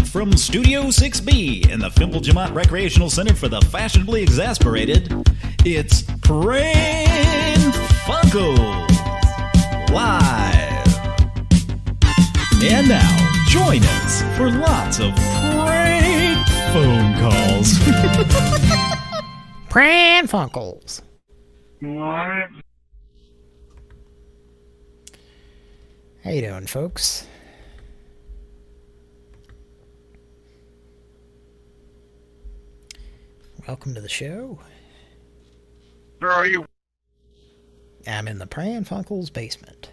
from Studio 6B in the Fimple Jamont Recreational Center for the Fashionably Exasperated, it's Pran Funkels Live. And now, join us for lots of prank phone calls. Pran Funkels. How you doing, folks? Welcome to the show. Where are you? I'm in the Pran Funkels basement.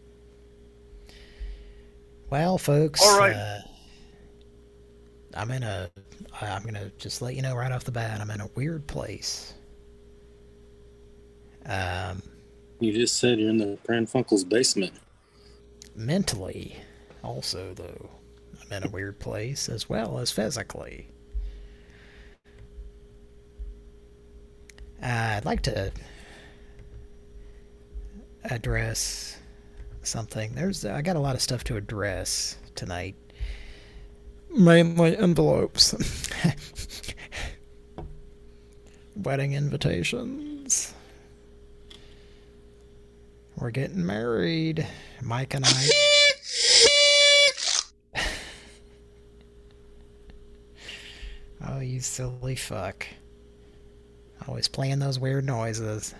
Well, folks, all right. I'm gonna just let you know right off the bat, I'm in a weird place. You just said you're in the Pran Funkels basement. Mentally, also, though, I'm in a weird place, as well as physically. I'd like to address something. I got a lot of stuff to address tonight. Mainly envelopes. Wedding invitations. We're getting married. Mike and I. Oh, you silly fuck. Always playing those weird noises.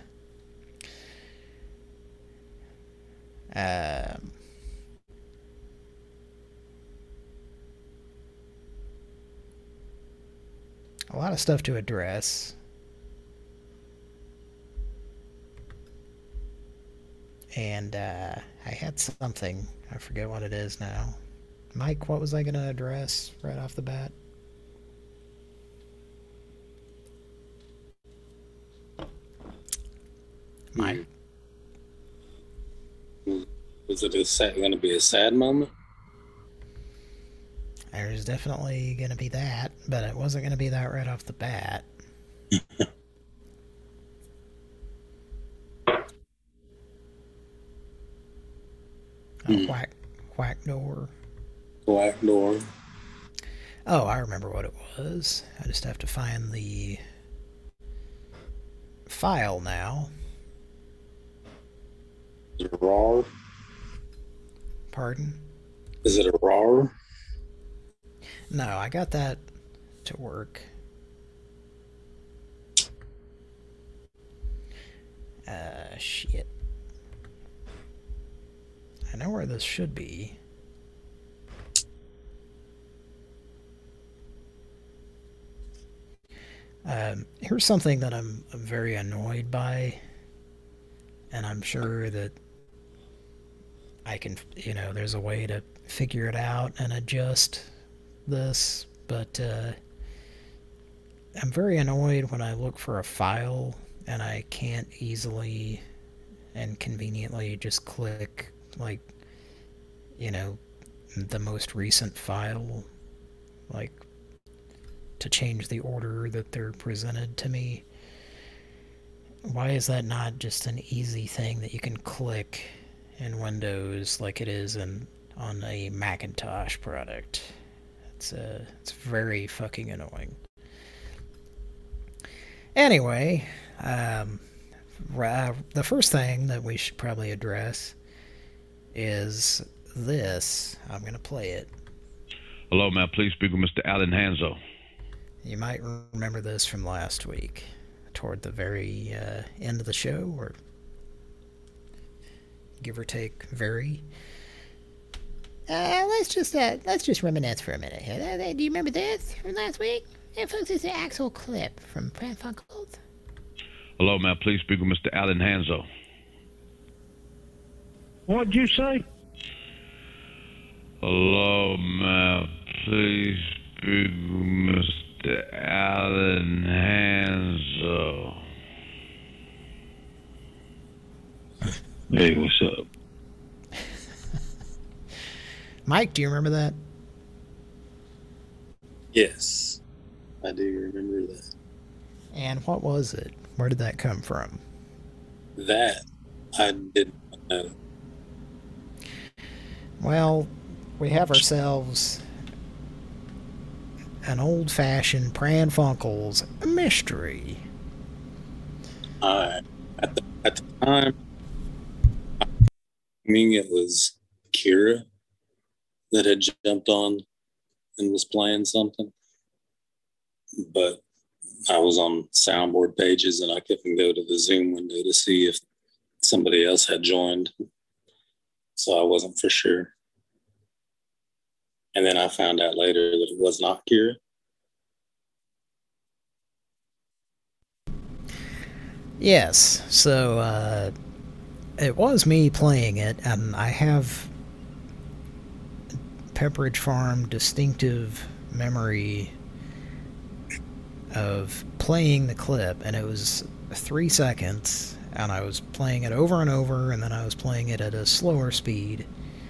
A lot of stuff to address. And I had something. I forget what it is now. Mike, what was I going to address right off the bat? Mike? Is it going to be a sad moment? There's definitely going to be that, but it wasn't going to be that right off the bat. Quack door. Quack door. Oh, I remember what it was. I just have to find the file now. Is it a RAR? Pardon? Is it a RAR? No, I got that to work. Shit. I know where this should be. Here's something that I'm very annoyed by, and I'm sure that I can, there's a way to figure it out and adjust this, but I'm very annoyed when I look for a file and I can't easily and conveniently just click, the most recent file, to change the order that they're presented to me. Why is that not just an easy thing that you can click in Windows like it is on a Macintosh product? It's very fucking annoying. Anyway, the first thing that we should probably address is this. I'm going to play it. Hello, may I please speak with Mr. Alan Hanzo? You might remember this from last week, toward the very end of the show, or give or take very. Let's just reminisce for a minute here. Do you remember this from last week? Yeah, folks, it's an actual clip from Pran Funkels. Hello, may I please speak with Mr. Alan Hanzo? What'd you say? Hello, may I please speak with Mr. Alan Hanzo? Hey, what's up? Mike, do you remember that? Yes, I do remember that. And what was it? Where did that come from? That I didn't know. Well, we have ourselves an old-fashioned Pran Funkels mystery. At the time, I mean, it was Kira that had jumped on and was playing something, but I was on soundboard pages and I couldn't go to the Zoom window to see if somebody else had joined, so I wasn't for sure. And then I found out later that it was not Kira. Yes, so it was me playing it, and I have Pepperidge Farm distinctive memory of playing the clip, and it was 3 seconds, and I was playing it over and over, and then I was playing it at a slower speed.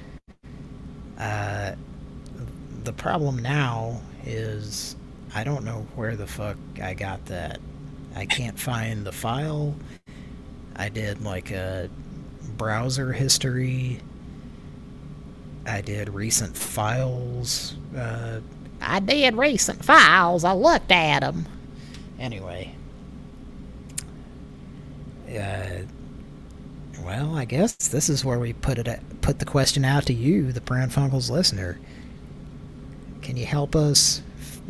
The problem now is I don't know where the fuck I got that. I can't find the file. I did like a browser history. I did recent files. I did recent files. I looked at them. Anyway. Well, I guess this is where we put the question out to you, the Pran Funkels listener. Can you help us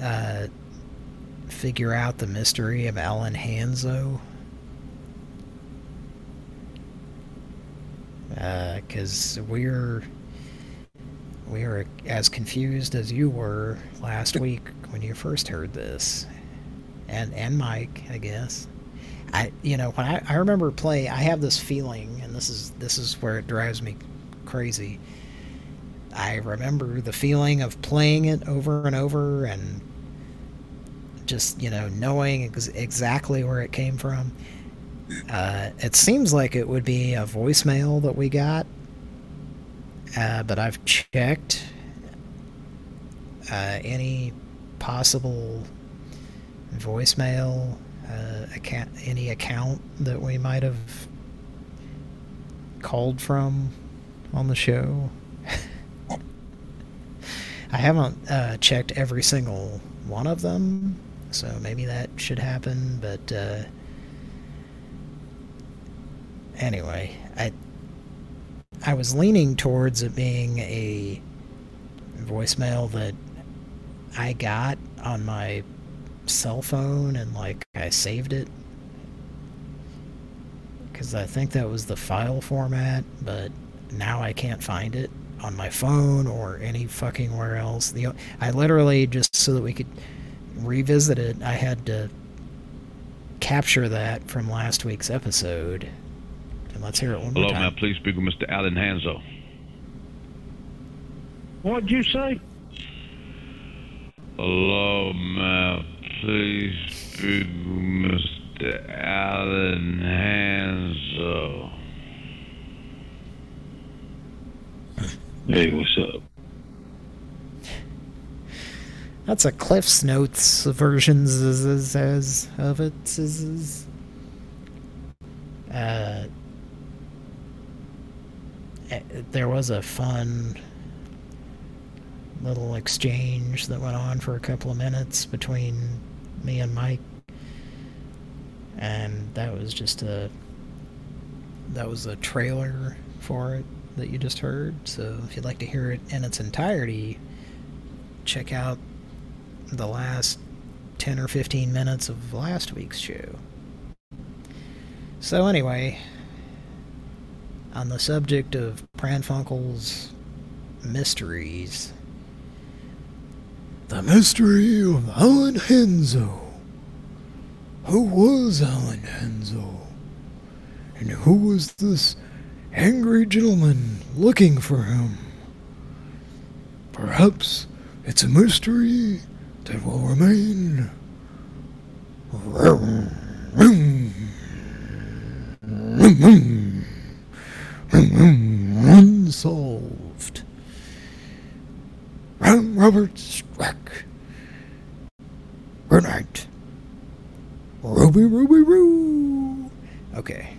figure out the mystery of Alan Hanzo? Because we're as confused as you were last week when you first heard this, and Mike, I guess. When I remember playing, I have this feeling, and this is where it drives me crazy. I remember the feeling of playing it over and over, and just knowing exactly where it came from. It seems like it would be a voicemail that we got, but I've checked any possible voicemail any account that we might have called from on the show. I haven't checked every single one of them, so maybe that should happen, but anyway, I was leaning towards it being a voicemail that I got on my cell phone, and I saved it because I think that was the file format, but now I can't find it on my phone or any fucking where else. I literally, just so that we could revisit it, I had to capture that from last week's episode. And let's hear it one more time. Hello, may I please speak with Mr. Alan Hanzo? What'd you say? Hello, may I please speak with Mr. Alan Hanzo? Hey, what's up? That's a Cliff's Notes version of it. There was a fun little exchange that went on for a couple of minutes between me and Mike, and that was a trailer for it that you just heard. So if you'd like to hear it in its entirety, check out the last 10 or 15 minutes of last week's show. So anyway, on the subject of Pran Funkel's mysteries, the mystery of Alan Hanzo. Who was Alan Hanzo? And who was this angry gentleman looking for him? Perhaps it's a mystery that will remain unsolved. I'm Robert Strack. Good night. Ruby Roo. Okay.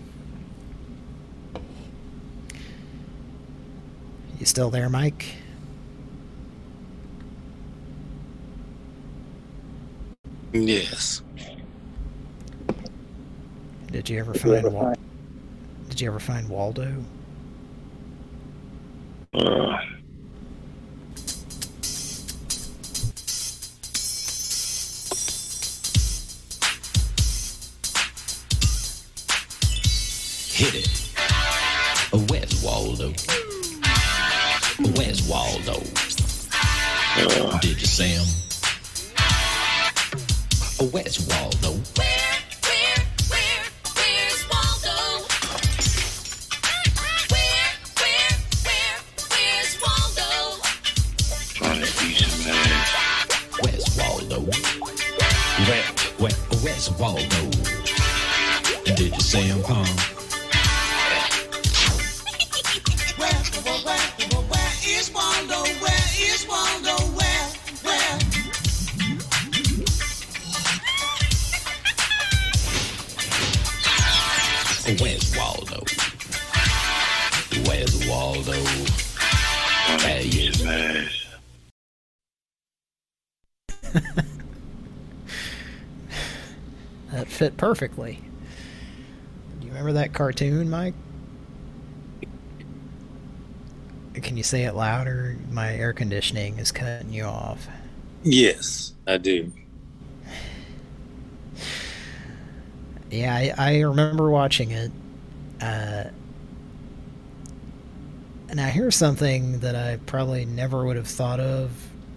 You still there, Mike? Yes. Did you ever find Did you ever find Waldo? Uh, Hit it. Where's Waldo? Where's Waldo? Did you see him? Where's Waldo? Where's Waldo? Where's Waldo? trying to eat some ass. Where's Waldo? Where's Waldo? Did you see him, Pong? Where is Waldo? Where is Waldo? Where? Where's Waldo? Where's Waldo? There he is. Some ass. That fit perfectly. Do you remember that cartoon, Mike? Can you say it louder? My air conditioning is cutting you off. Yes, I do. Yeah, I remember watching it. Now here's something that I probably never would have thought of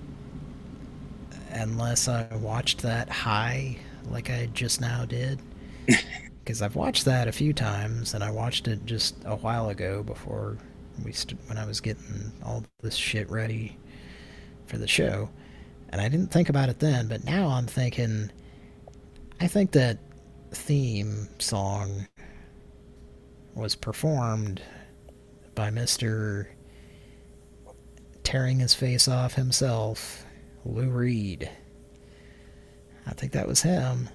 unless I watched that high like I just now did. Because I've watched that a few times, and I watched it just a while ago before when I was getting all this shit ready for the show. And I didn't think about it then, but now I'm thinking, I think that theme song was performed by Mr. tearing his face off himself, Lou Reed. I think that was him.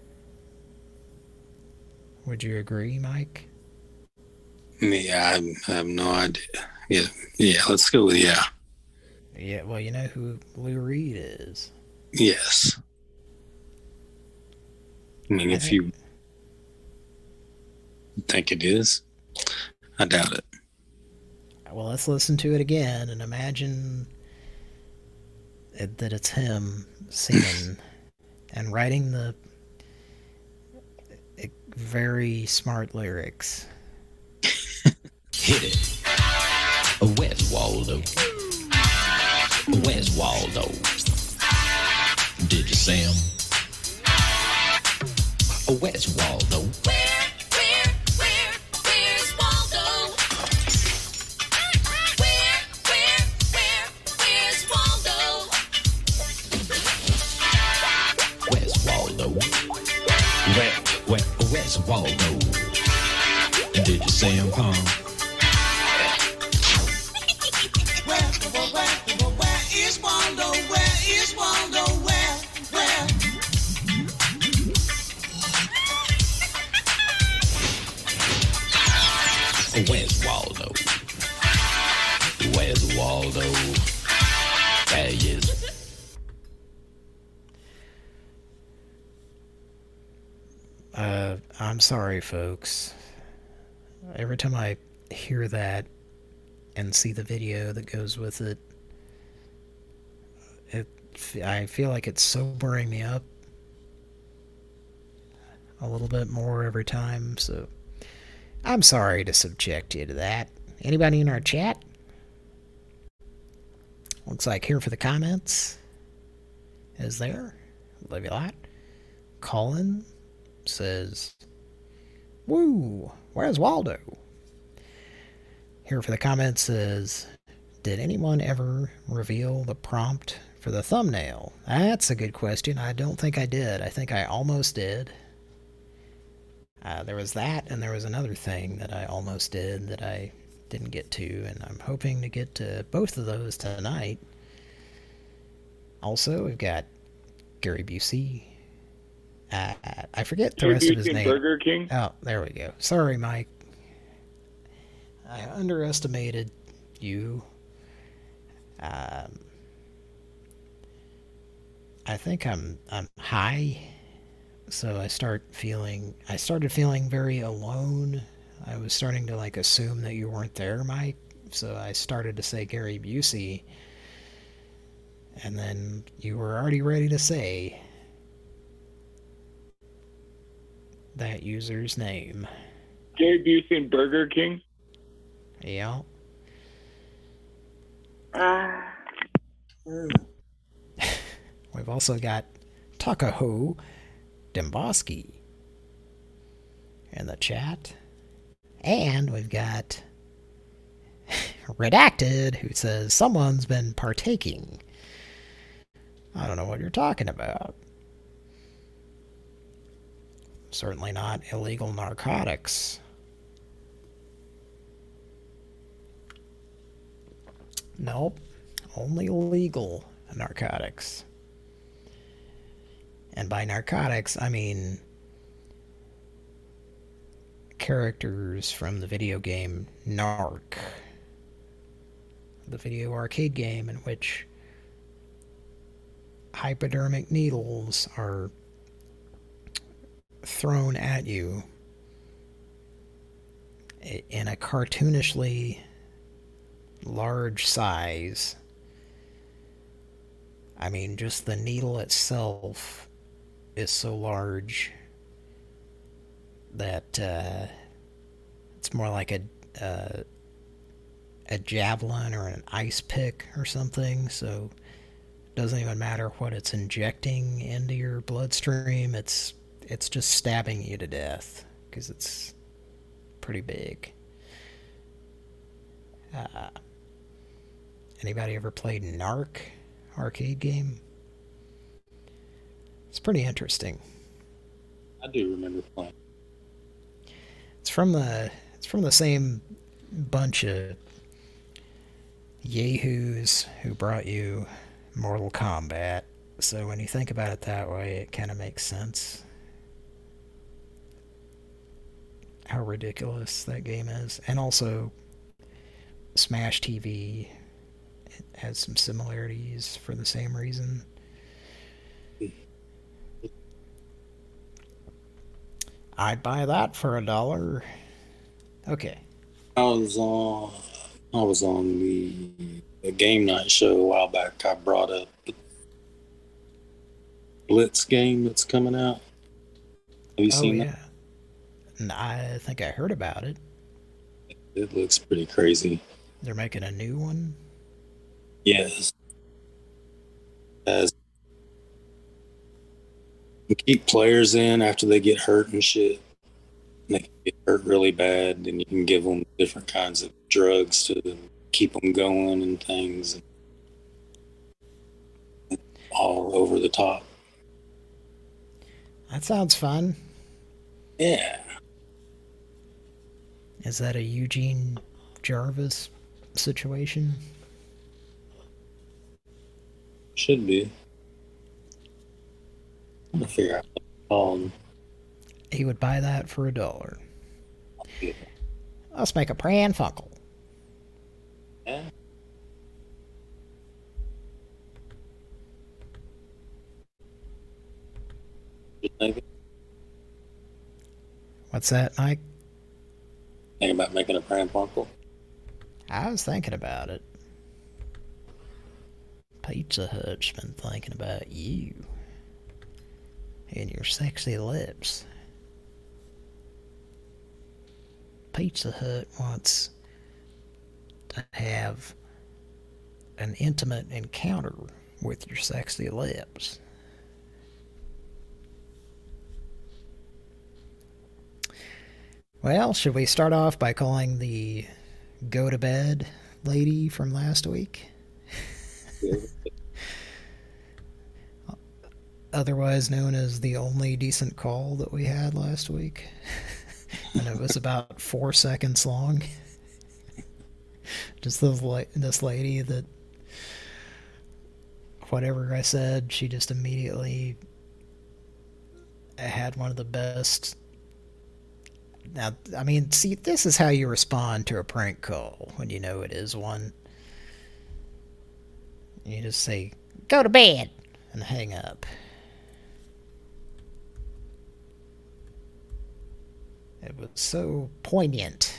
Would you agree, Mike? Yeah, I have no idea. Yeah, let's go with yeah. Yeah, well, you know who Lou Reed is. Yes. I mean, if you think it is, I doubt it. Well, let's listen to it again and imagine that it's him singing and writing the very smart lyrics. Hit it. Where's Waldo? Where's Waldo? Did you see him? Where's Waldo? Where's Waldo? Where's Waldo? Where's Waldo? Where's Waldo? Did you see him, Pong? Where is Waldo? Where is Waldo? Where? Where's Waldo? Where's Waldo? There he is. I'm sorry, folks. Every time I hear that and see the video that goes with it, I feel like it's sobering me up a little bit more every time, so I'm sorry to subject you to that. Anybody in our chat? Looks like here for the comments is there. Love you a lot. Colin says, woo, where's Waldo? Here for the comments says, did anyone ever reveal the prompt for the thumbnail? That's a good question. I don't think I did. I think I almost did. There was that, and there was another thing that I almost did that I didn't get to, and I'm hoping to get to both of those tonight. Also, we've got Gary Busey. I forget the rest of his name. Burger King? Oh, there we go. Sorry, Mike. I underestimated you. I think I'm high, so I started feeling very alone. I was starting to like assume that you weren't there, Mike. So I started to say Gary Busey, and then you were already ready to say that user's name. Gary Busey and Burger King. Yeah. We've also got Takaho Demboski in the chat. And we've got Redacted, who says, someone's been partaking. I don't know what you're talking about. Certainly not illegal narcotics. Nope. Only legal narcotics. And by narcotics, I mean characters from the video game Narc. The video arcade game in which hypodermic needles are thrown at you in a cartoonishly large size. I mean, just the needle itself is so large that it's more like a javelin or an ice pick or something, so it doesn't even matter what it's injecting into your bloodstream. It's just stabbing you to death because it's pretty big. Anybody ever played Narc arcade game? It's pretty interesting. I do remember playing. It's from the same bunch of yahoos who brought you Mortal Kombat. So when you think about it that way, it kind of makes sense. How ridiculous that game is. And also, Smash TV, it has some similarities for the same reason. I'd buy that for $1. Okay. I was on the game night show a while back. I brought up the Blitz game that's coming out. Have you seen that? And I think I heard about it. It looks pretty crazy. They're making a new one? Yes. As you keep players in after they get hurt and shit. And they can get hurt really bad, and you can give them different kinds of drugs to keep them going and things. All over the top. That sounds fun. Yeah. Is that a Eugene Jarvis situation? Should be. I'm gonna figure out what it's called. He would buy that for $1. Let's make a Pran Funkel. Yeah. You think What's that, Mike? about making a prank uncle? I was thinking about it. Pizza Hut's been thinking about you and your sexy lips. Pizza Hut wants to have an intimate encounter with your sexy lips. Well, should we start off by calling the go to bed lady from last week? Otherwise known as the only decent call that we had last week. And it was about 4 seconds long. Just this lady that whatever I said, she just immediately had one of the best. Now, I mean, see, this is how you respond to a prank call when you know it is one. You just say, go to bed. and hang up. It was so poignant.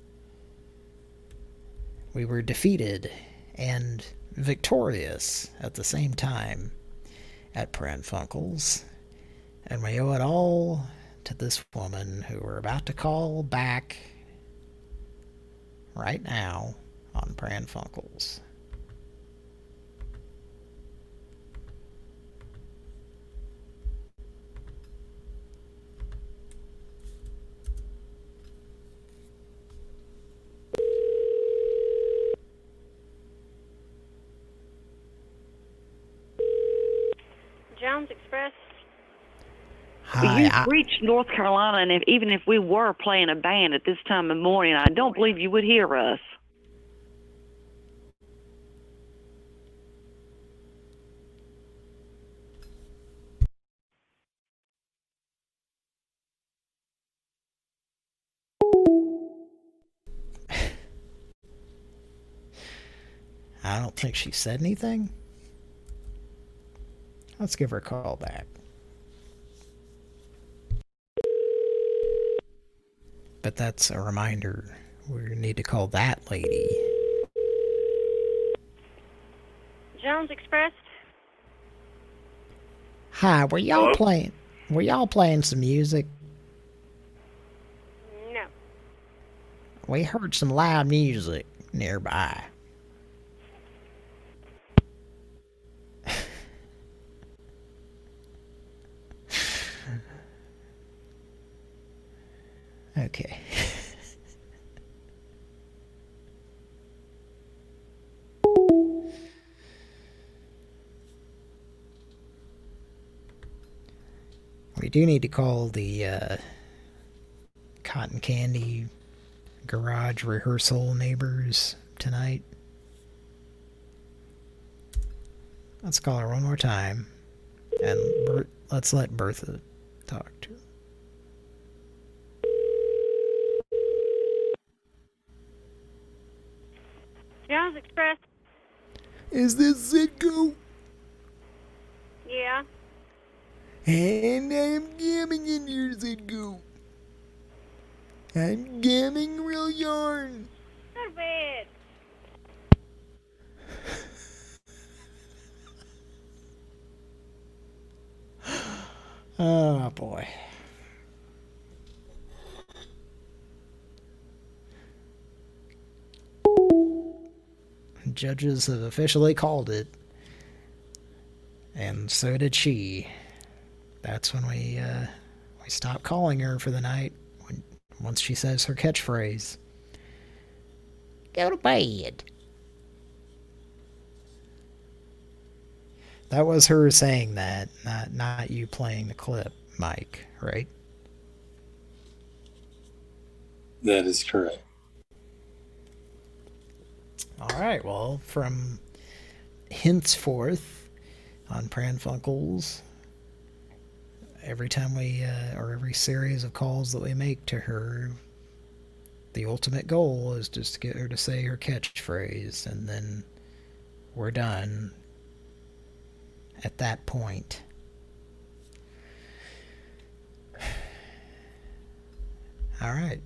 We were defeated and victorious at the same time at Pran Funkels, and we owe it all to this woman who we're about to call back right now on Pran Funkels. Jones Express. Hi, You've reached North Carolina, and even if we were playing a band at this time of morning, I don't believe you would hear us. I don't think she said anything. Let's give her a call back. But that's a reminder. We need to call that lady. Jones Express. Hi, were y'all playing? Were y'all playing some music? No. We heard some loud music nearby. Okay. We do need to call the Cotton Candy garage rehearsal neighbors tonight. Let's call her one more time. And let's let Bertha talk to her. Jones Express. Is this Zitko? Yeah. And I'm gamming in your Zitko. I'm gamming real yarn. Go to bed. Oh boy. Judges have officially called it. And so did she. That's when we stop calling her for the night. Once she says her catchphrase. Go to bed. That was her saying that, not you playing the clip, Mike, right? That is correct. Alright, well, from henceforth on Pran Funkels, every time we, or every series of calls that we make to her, the ultimate goal is just to get her to say her catchphrase, and then we're done at that point. Alright.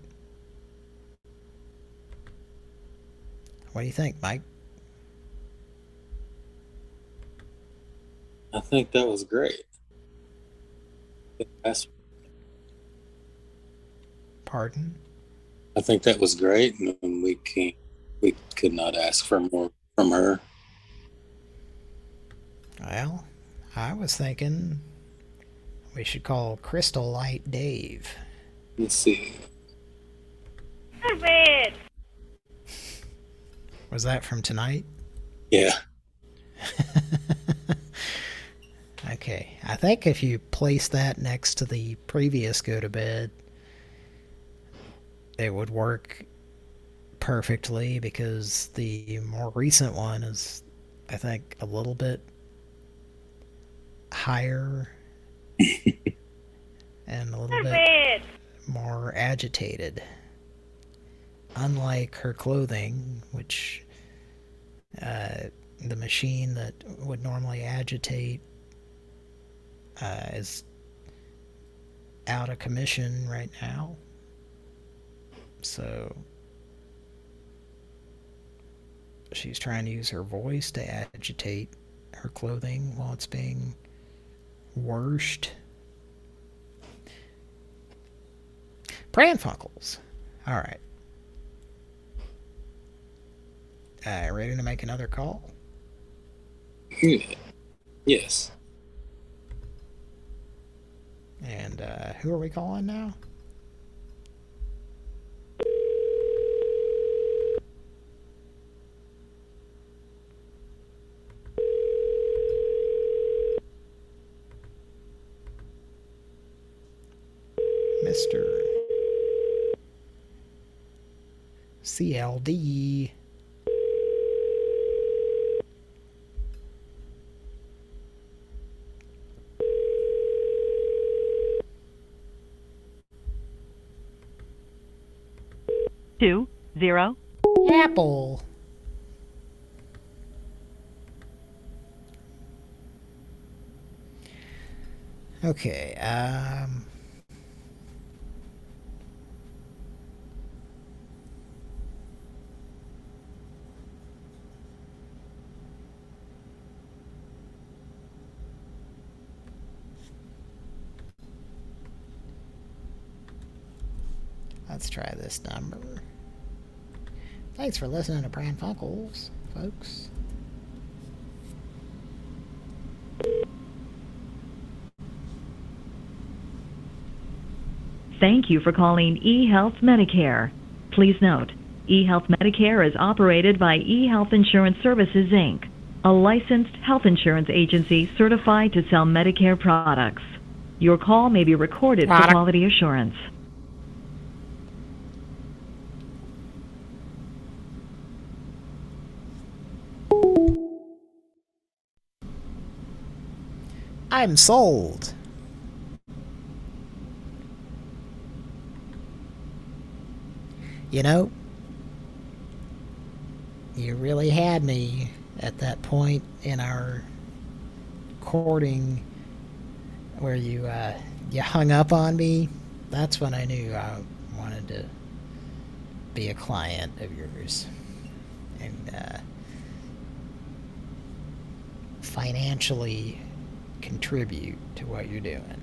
What do you think, Mike? I think that was great. Pardon? I think that was great, and we could not ask for more from her. Well, I was thinking we should call Crystal Light Dave. Let's see. Go to bed. Was that from tonight? Yeah. Okay, I think if you place that next to the previous Go to Bed, it would work perfectly, because the more recent one is, I think, a little bit higher and a little bit more agitated. Unlike her clothing, which the machine that would normally agitate is out of commission right now. So she's trying to use her voice to agitate her clothing while it's being washed. Pran Funkels. All right. Ready to make another call? Yeah. Yes. And who are we calling now? Mr. CLD. Two, zero. Apple. Okay, let's try this number. Thanks for listening to Pran Funkels, folks. Thank you for calling eHealth Medicare. Please note, eHealth Medicare is operated by eHealth Insurance Services, Inc., a licensed health insurance agency certified to sell Medicare products. Your call may be recorded for quality assurance. I'm sold. You know, you really had me at that point in our courting where you hung up on me. That's when I knew I wanted to be a client of yours and financially contribute to what you're doing.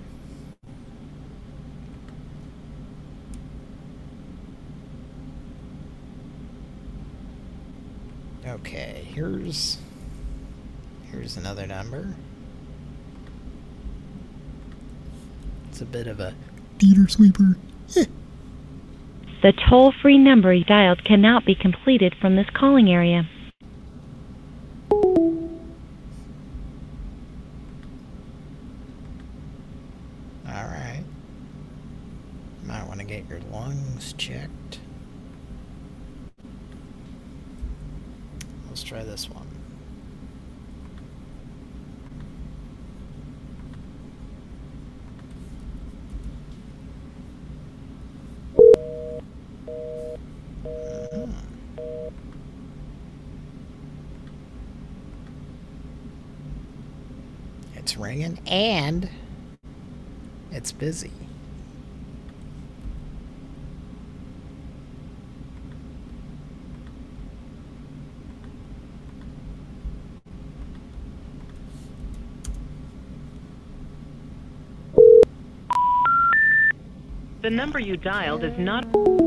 Okay, here's another number. It's a bit of a theater sweeper. The toll-free number you dialed cannot be completed from this calling area. Alright. Might want to get your lungs checked. Let's try this one. It's ringing and it's busy. The number you dialed is not...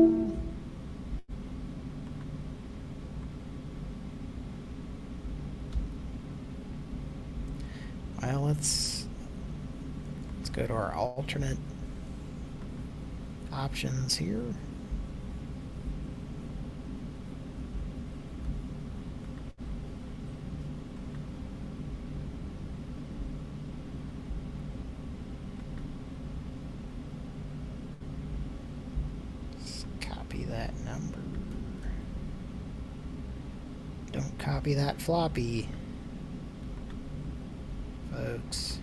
Well, let's go to our alternate options here. Let's copy that number. Don't copy that floppy, folks.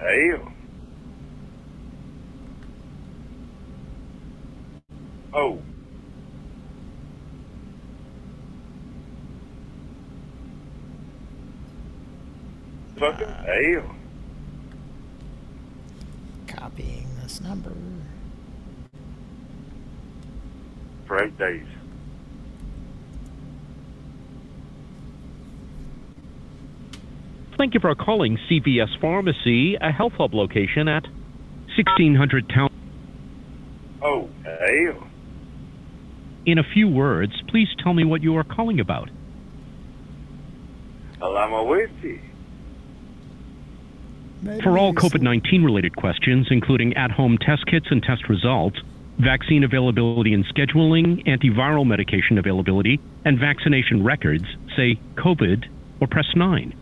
Hell. Oh. Fucking hell. Copying this number. For 8 days. Thank you for calling CVS Pharmacy, a health hub location at 1600 Town. Oh, hell. In a few words, please tell me what you are calling about. I'm with you. For all COVID-19 related questions, including at-home test kits and test results, vaccine availability and scheduling, antiviral medication availability, and vaccination records, say COVID or press 9.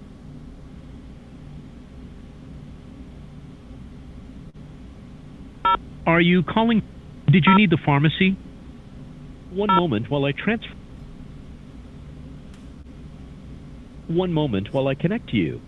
Are you calling? Did you need the pharmacy? One moment while I transfer. One moment while I connect you.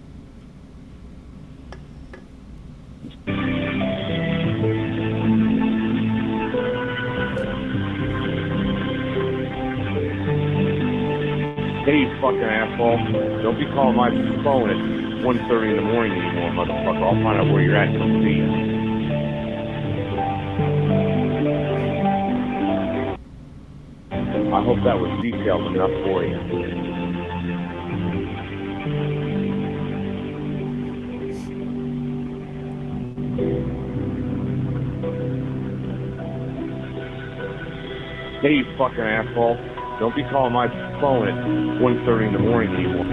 Hey, you fucking asshole. Don't be calling my phone at 1:30 in the morning anymore, motherfucker. I'll find out where you're at and come see you. I hope that was detailed enough for you. Hey, you fucking asshole. Don't be calling my phone at 1:30 in the morning anymore.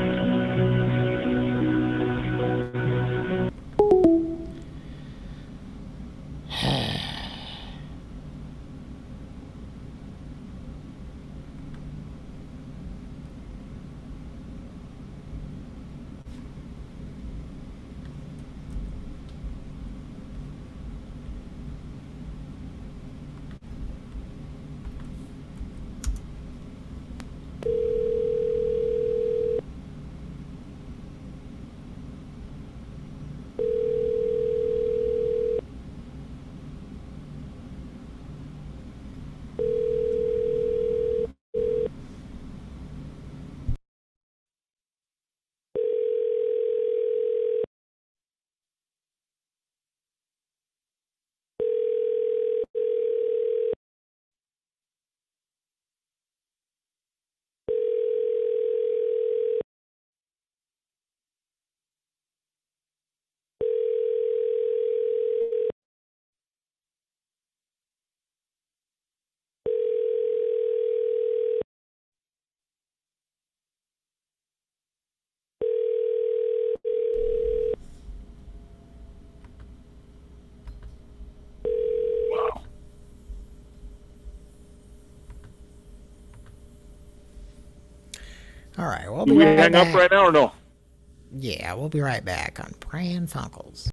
All right, we'll Do be we right hang back. up right now or no? Yeah, we'll be right back on Pran Funkels.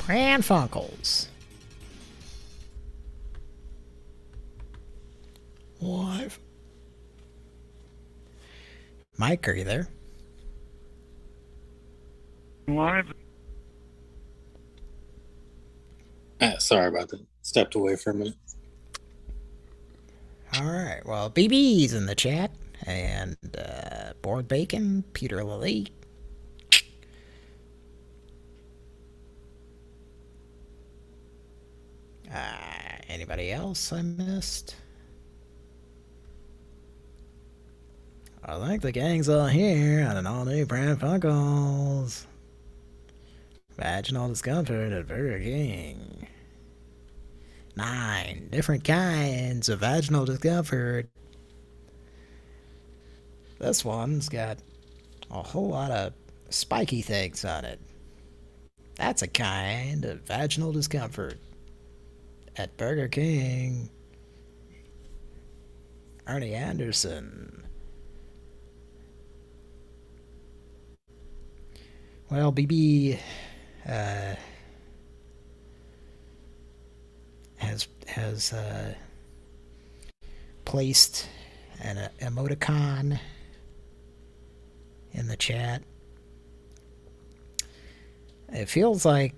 Pran Funkels. Live. Mike, are you there? Live. Sorry about that. Stepped away for a minute. Alright, well, BB's in the chat. And Board Bacon, Peter Lilly. Anybody else I missed? I think the gang's all here on an all-new Pran Funkels. Vaginal discomfort at Burger King. 9 different kinds of vaginal discomfort. This one's got a whole lot of spiky things on it. That's a kind of vaginal discomfort at Burger King. Arnie Anderson. Well, BB has placed an emoticon in the chat. It feels like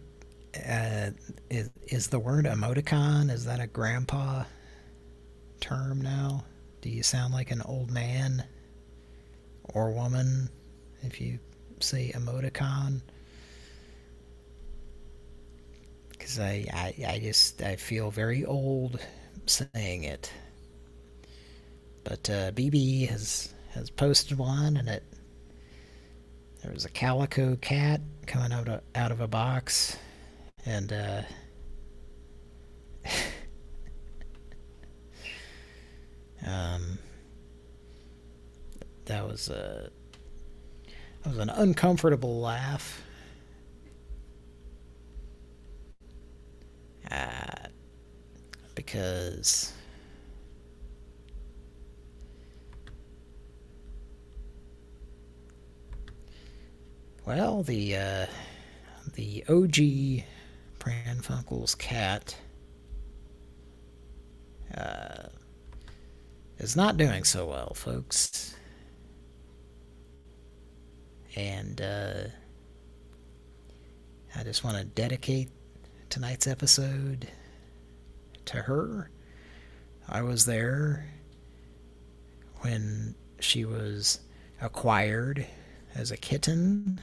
is the word emoticon, is that a grandpa term now? Do you sound like an old man or woman if you say emoticon? Because I feel very old saying it. But BB has posted one, and there was a calico cat coming out of a box, and that was an uncomfortable laugh. Because well, the OG Pran Funkels cat is not doing so well, folks. And I just want to dedicate tonight's episode to her. I was there when she was acquired as a kitten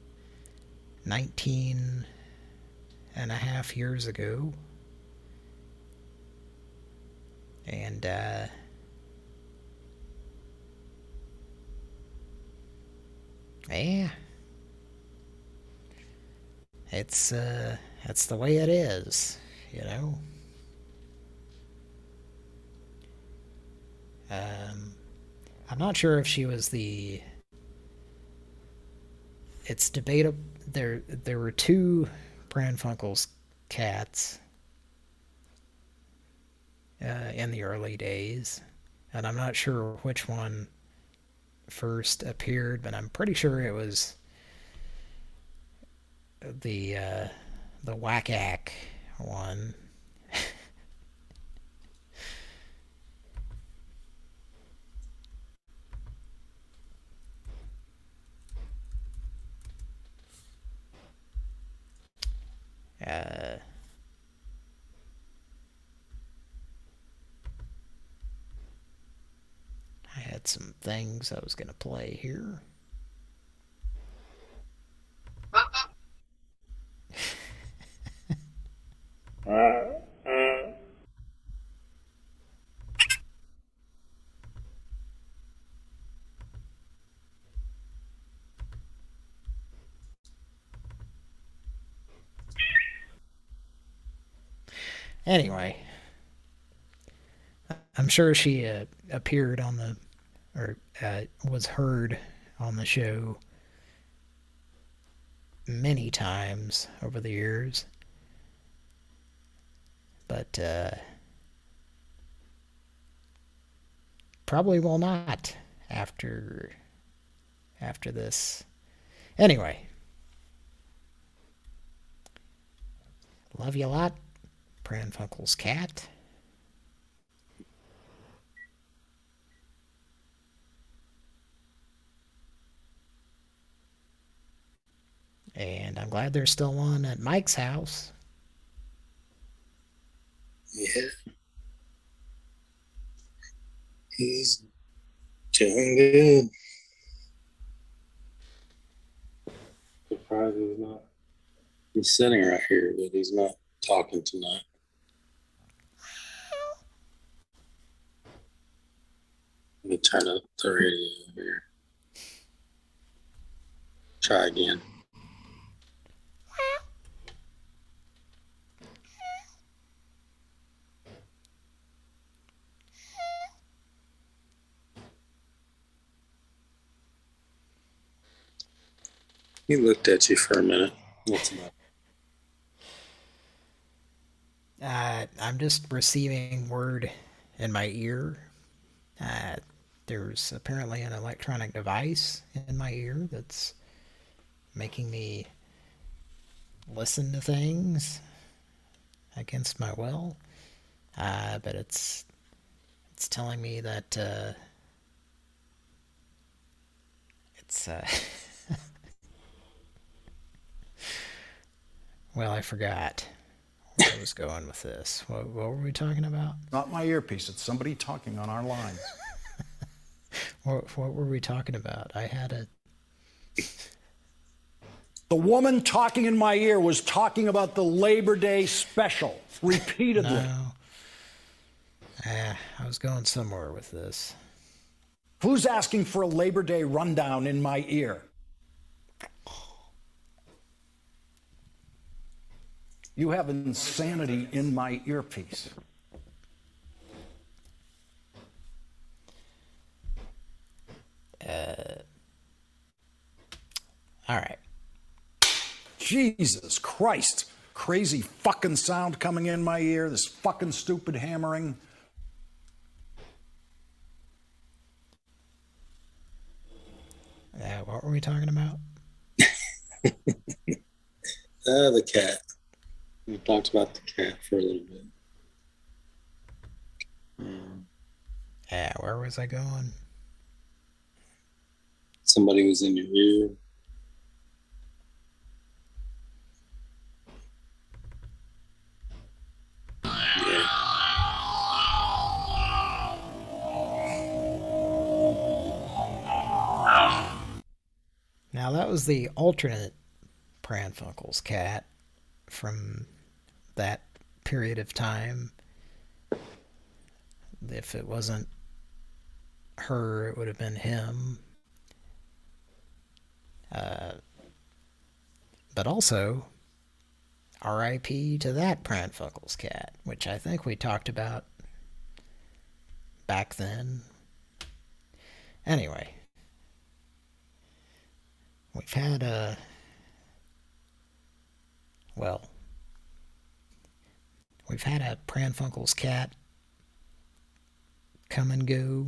19 and a half years ago. And yeah, it's that's the way it is, you know. I'm not sure if she was the... It's debatable. There were two Pran Funkels cats in the early days, and I'm not sure which one first appeared, but I'm pretty sure it was the Whack-Ack one. I had some things I was going to play here. Anyway, I'm sure she appeared on the, or was heard on the show many times over the years, but probably will not after this. Anyway, Love you a lot, Pranfunkel's cat. And I'm glad there's still one at Mike's house. Yeah. He's doing good. Surprised he's not. He's sitting right here, but he's not talking tonight. Let me turn up the radio here. Try again. He looked at you for a minute. What's about? I'm just receiving word in my ear. There's apparently an electronic device in my ear that's making me listen to things against my will. But it's telling me that it's well, I forgot where I was going with this. What were we talking about? Not my earpiece. It's somebody talking on our lines. What were we talking about? I had a... The woman talking in my ear was talking about the Labor Day special repeatedly. No. I was going somewhere with this. Who's asking for a Labor Day rundown in my ear? You have insanity in my earpiece. All right. Jesus Christ. Crazy fucking sound coming in my ear. This fucking stupid hammering. What were we talking about? The cat. We talked about the cat for a little bit. Where was I going? Somebody was in your ear. Now that was the alternate Pranfunkel's cat from that period of time. If it wasn't her, it would have been him. But also, R.I.P. to that Pranfunkel's cat, which I think we talked about back then. Anyway, we've had we've had a Pranfunkel's cat come and go,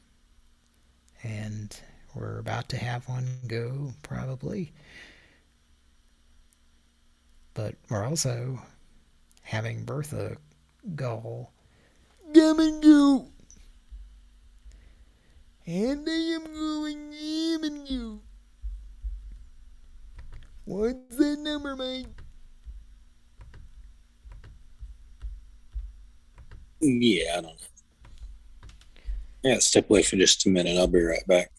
and we're about to have one go, probably. But we're also having Bertha Gull come and go. And I am going come and go. What's the number, Mike? Yeah, I don't know. Yeah, step away for just a minute. I'll be right back.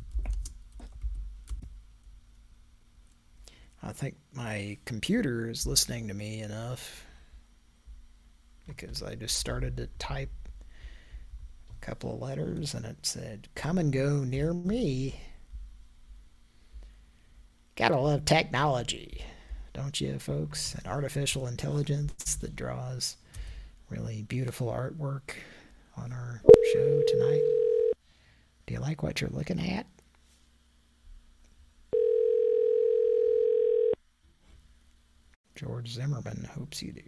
I think my computer is listening to me enough, because I just started to type a couple of letters and it said, come and go near me. Gotta love technology, don't you, folks? And artificial intelligence that draws really beautiful artwork on our show tonight. Do you like what you're looking at? George Zimmerman hopes you do.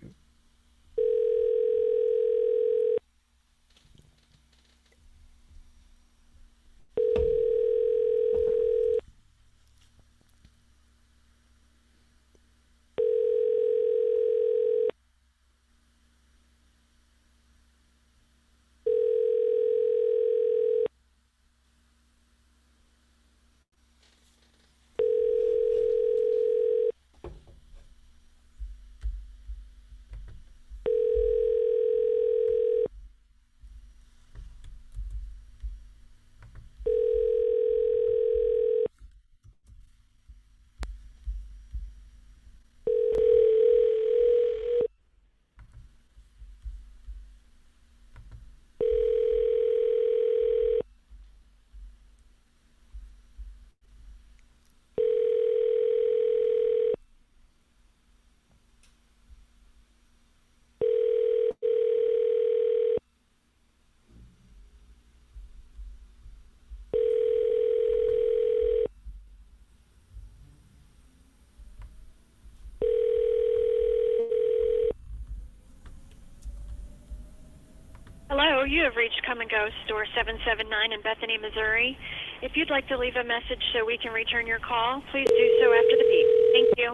Hello, you have reached Come and Go Store 779 in Bethany, Missouri. If you'd like to leave a message so we can return your call, please do so after the beep. Thank you.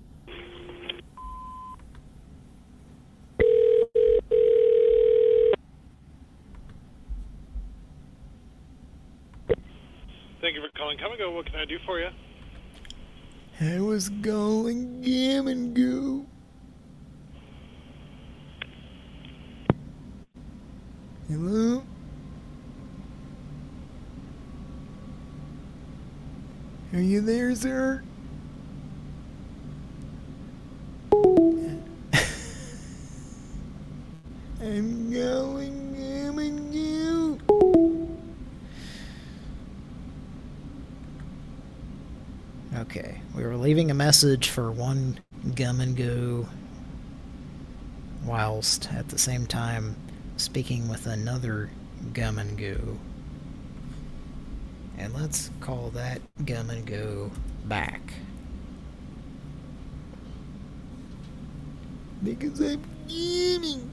Thank you for calling Come and Go. What can I do for you? I was going Come and Go. Hello? Are you there, sir? I'm going Come and Go. Okay, we were leaving a message for one Come and Go whilst at the same time speaking with another Come and Go. And let's call that Come and Go back. Because I'm gaming.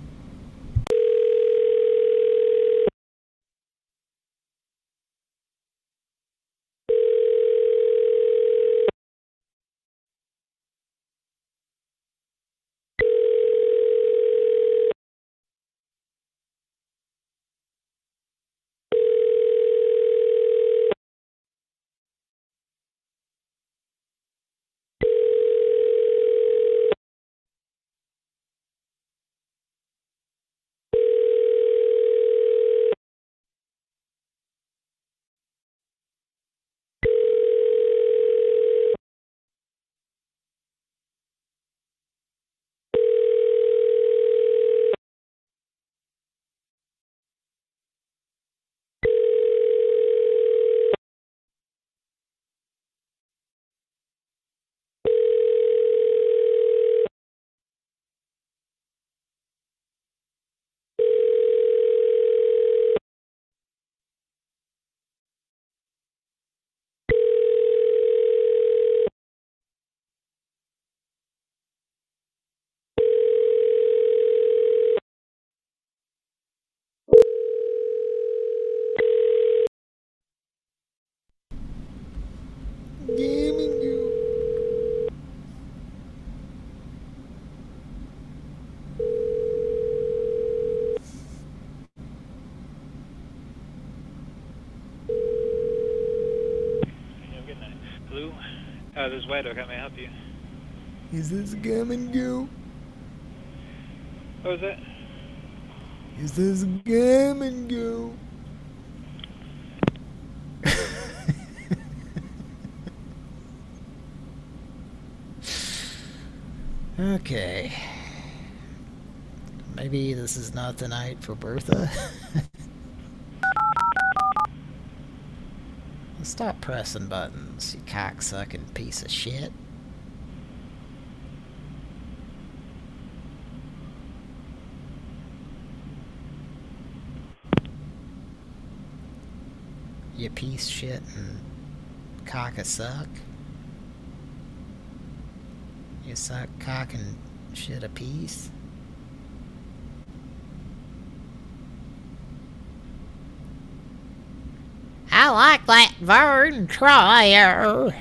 Gaming Go. Good night. Hello? This is White Oak. How may I help you? Is this Come and Go? What was that? Is this Come and Go? Okay. Maybe this is not the night for Bertha. Stop pressing buttons, you cocksucking piece of shit. You piece of shit and cock-a-suck. You suck cock and shit a piece. I like that Vern Troyer.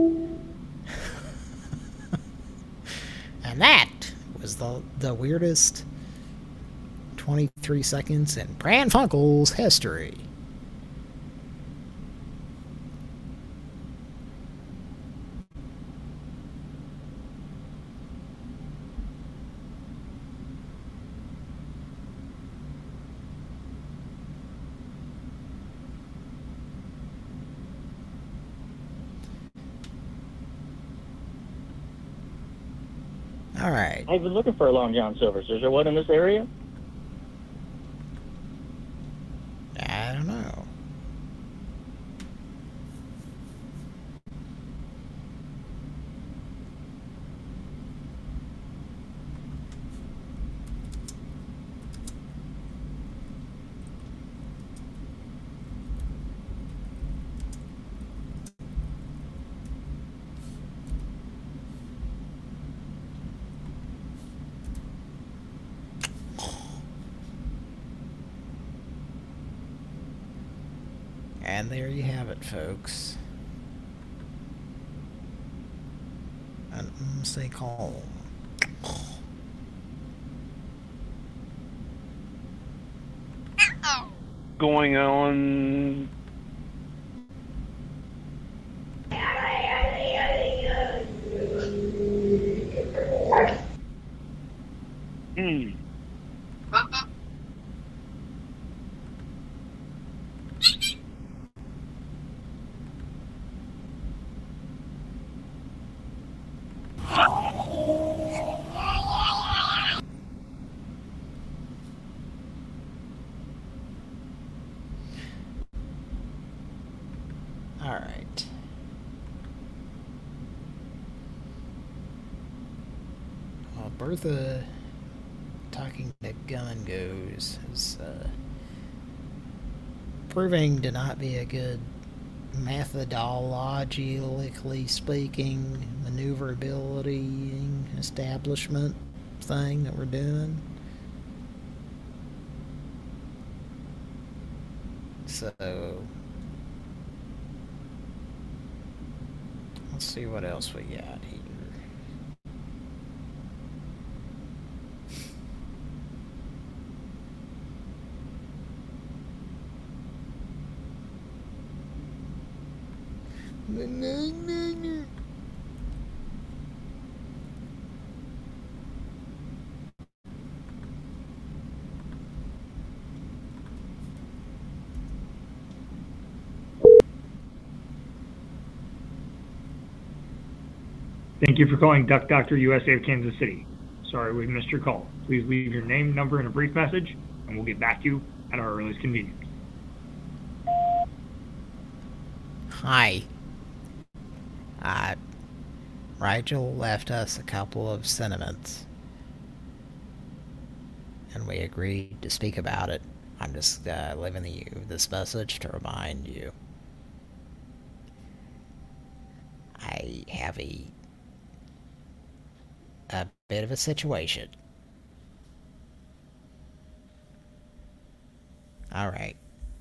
And that was the weirdest 23 seconds in Pran Funkel's history. All right. I've been looking for a Long John Silver's. Is there one in this area? I don't know. And there you have it, folks. An stay calm. Going on. Alright. Well, Bertha talking to Gun Goes is proving to not be a good methodologically speaking maneuverability establishment thing that we're doing. So let's see what else we got here. Thank you for calling Duck Doctor USA of Kansas City. Sorry we missed your call. Please leave your name, number, and a brief message, and we'll get back to you at our earliest convenience. Hi. Rigel left us a couple of sentiments, and we agreed to speak about it. I'm just leaving you this message to remind you. I have a bit of a situation. Alright.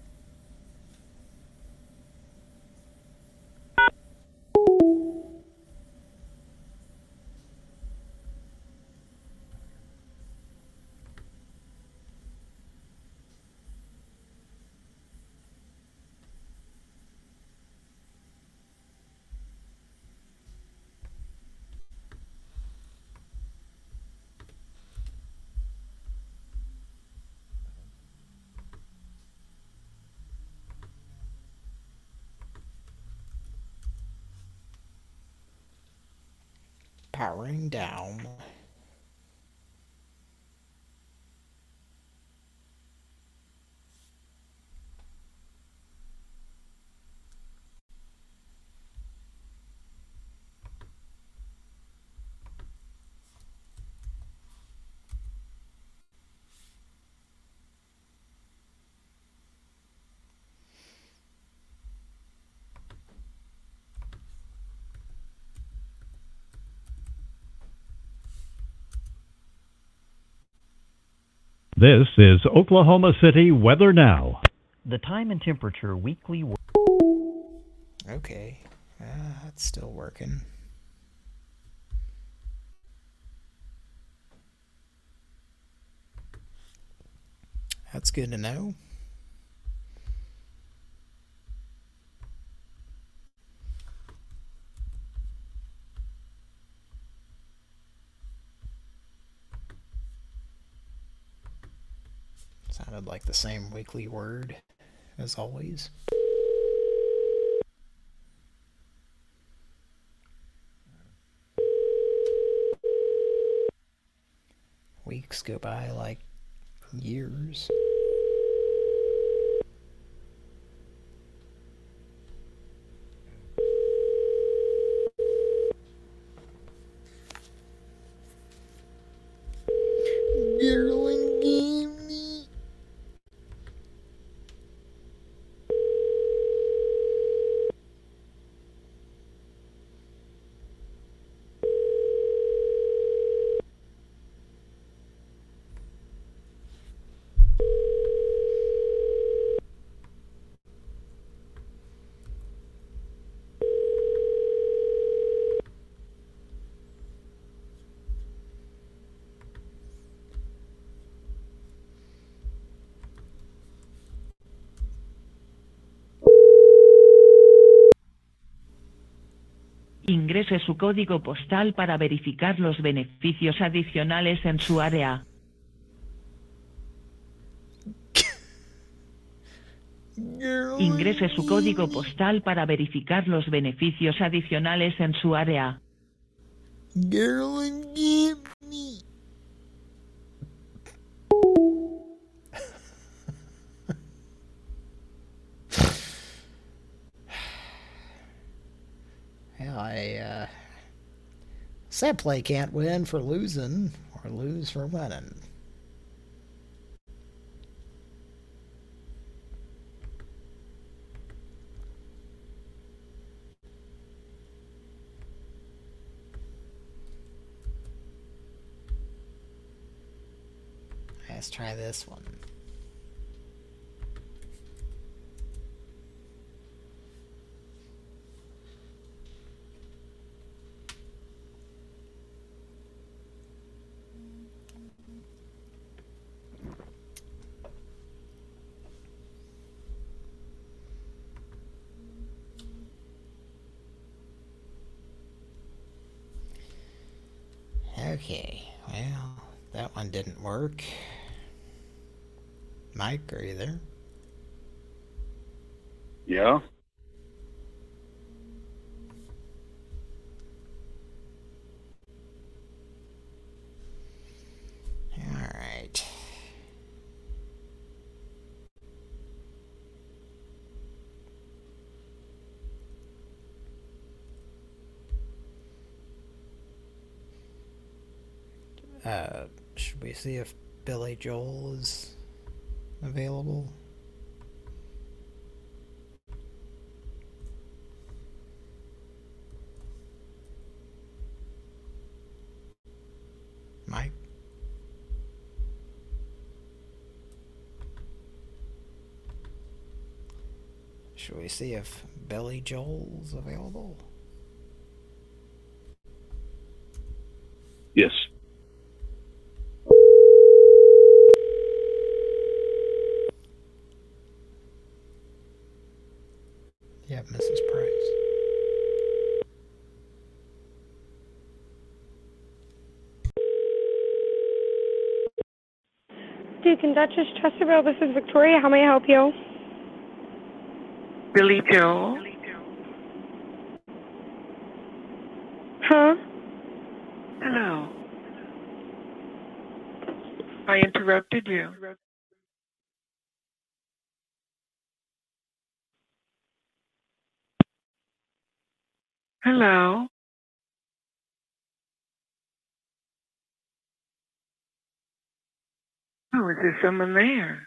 Powering down. This is Oklahoma City Weather Now. The time and temperature weekly. Okay. That's still working. That's good to know. Sounded like the same weekly word as always. Weeks go by like years. Ingrese su código postal para verificar los beneficios adicionales en su área. Ingrese su código postal para verificar los beneficios adicionales en su área. Girl, and give me. Yeah, set play can't win for losing or lose for winning. Let's try this one. Okay, well, that one didn't work. Mike, are you there? Yeah. All right. Should we see if Billy Joel is available? Mike? Should we see if Billy Joel's available? Yes. Yep, Mrs. Price. Duke and Duchess Chesterfield, this is Victoria. How may I help you? Billy Joel? Huh? Hello. I interrupted you. Hello. Oh, is there someone there?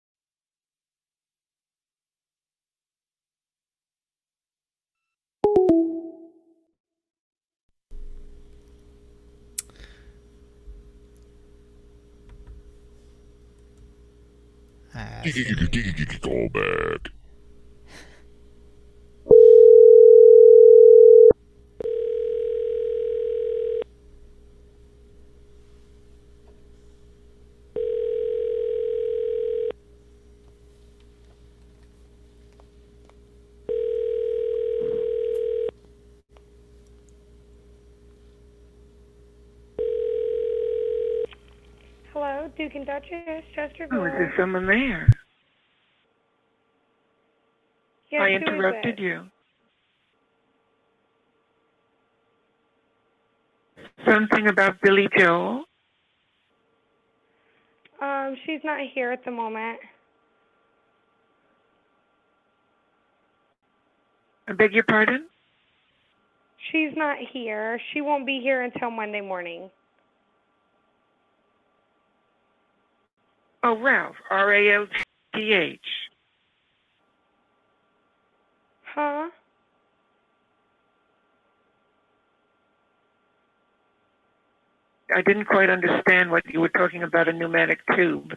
Call back. Hello, Duke and Duchess Chesterfield. Oh, is there someone there? Yes, I who is interrupted it? you. Something about Billy Joel? She's not here at the moment. I beg your pardon? She's not here. She won't be here until Monday morning. Oh, Ralph. R-A-L-T-H. Huh? I didn't quite understand what you were talking about, a pneumatic tube.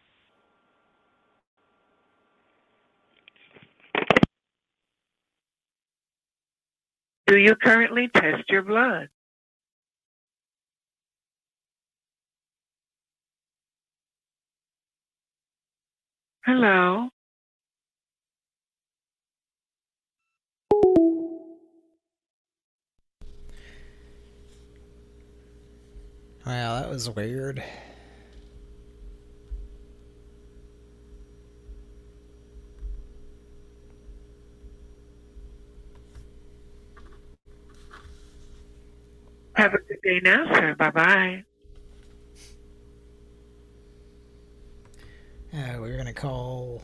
Do you currently test your blood? Hello? Wow, that was weird. Have a good day now, sir. Bye-bye. We're going to call...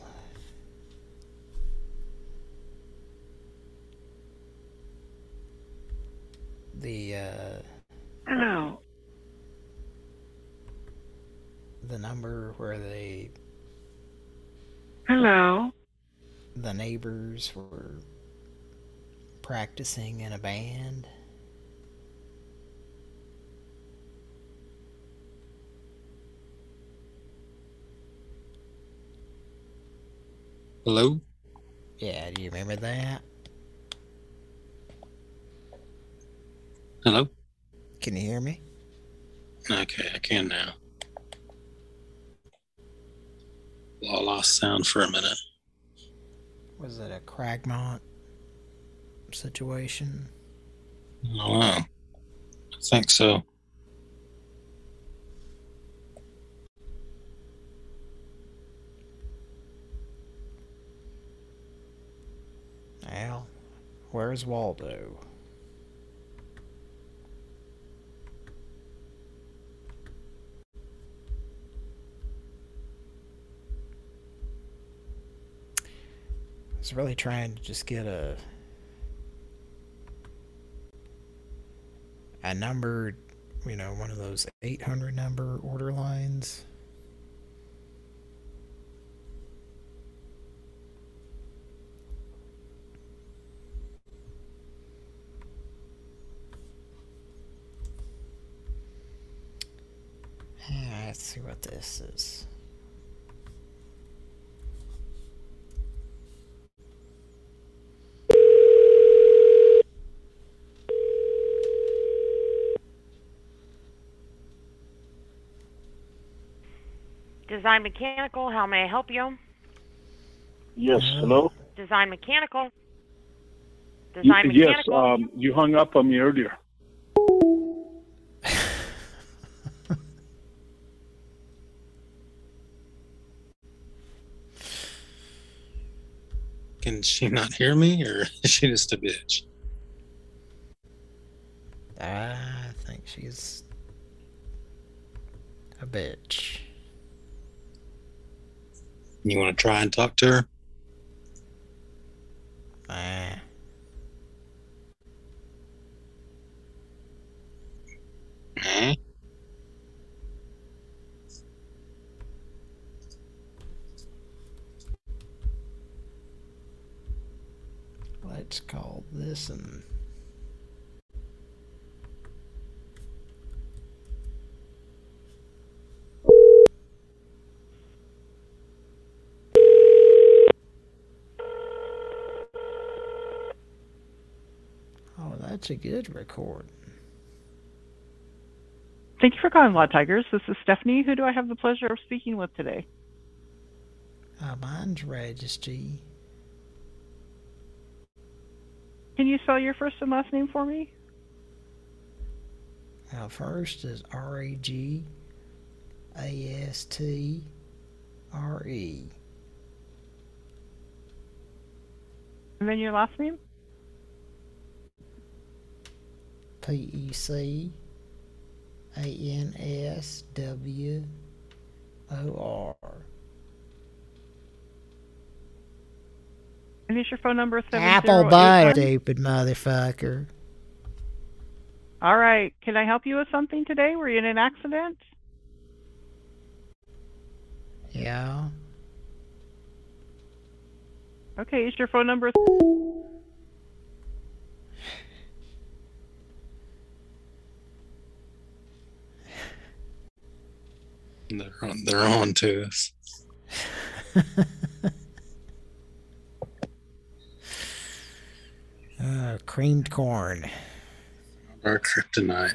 Hello. The number where they... Hello. The neighbors were practicing in a band. Hello? Yeah, do you remember that? Hello? Can you hear me? Okay, I can now. Well, I lost sound for a minute. Was it a Cragmont situation? Oh, wow. I think so. Well, where's Waldo? I was really trying to just get a number, you know, one of those 800 number order lines. Let's see what this is. Design Mechanical, how may I help you? Yes, hello? Design Mechanical. Design Mechanical. Yes, you hung up on me earlier. Can she not hear me, or is she just a bitch? I think she's a bitch. You want to try and talk to her? Let's call this and... Oh, that's a good recording. Thank you for calling Wild Tigers. This is Stephanie. Who do I have the pleasure of speaking with today? Mine's Registry. Can you spell your first and last name for me? First is Regastre. And then your last name? Peckanswor. And is your phone number 7081? Apple butt, stupid motherfucker. All right. Can I help you with something today? Were you in an accident? Yeah. Okay. Is your phone number... They're on to us. Creamed corn. Our kryptonite.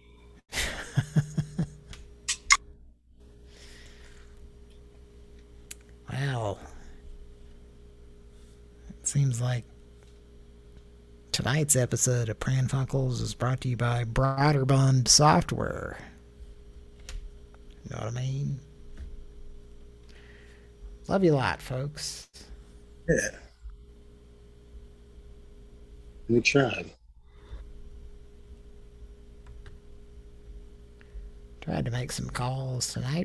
Well, it seems like tonight's episode of Pran Funkels is brought to you by Broderbund Software. You know what I mean? Love you a lot, folks. Yeah. We tried. Tried to make some calls tonight.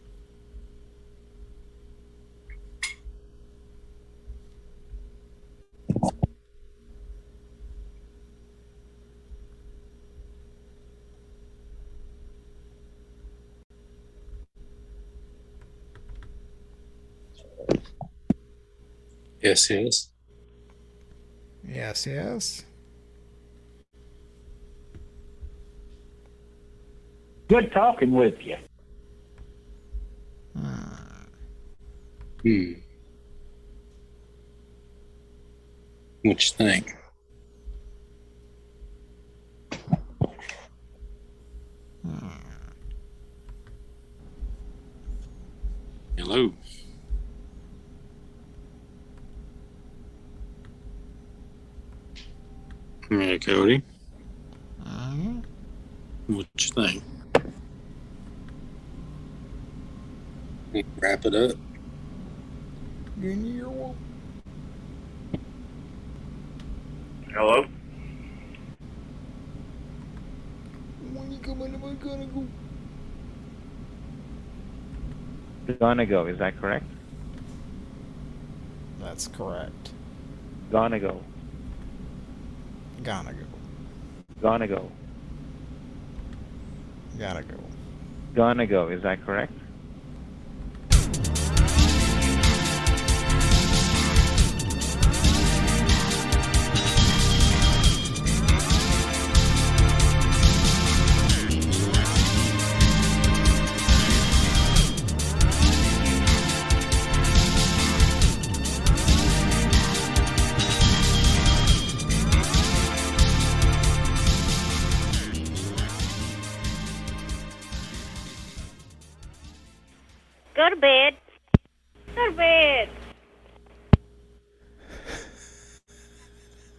Yes, yes. Yes, yes. Good talking with you. What you think? Hello. Yeah, Cody. What you think? Wrap it up. Hello? When you come into my go. Gonna go, is that correct? That's correct. Gonna go. Gonna go. Gonna go. Gotta go. Gonna go, is that correct? Go to bed. Go to bed.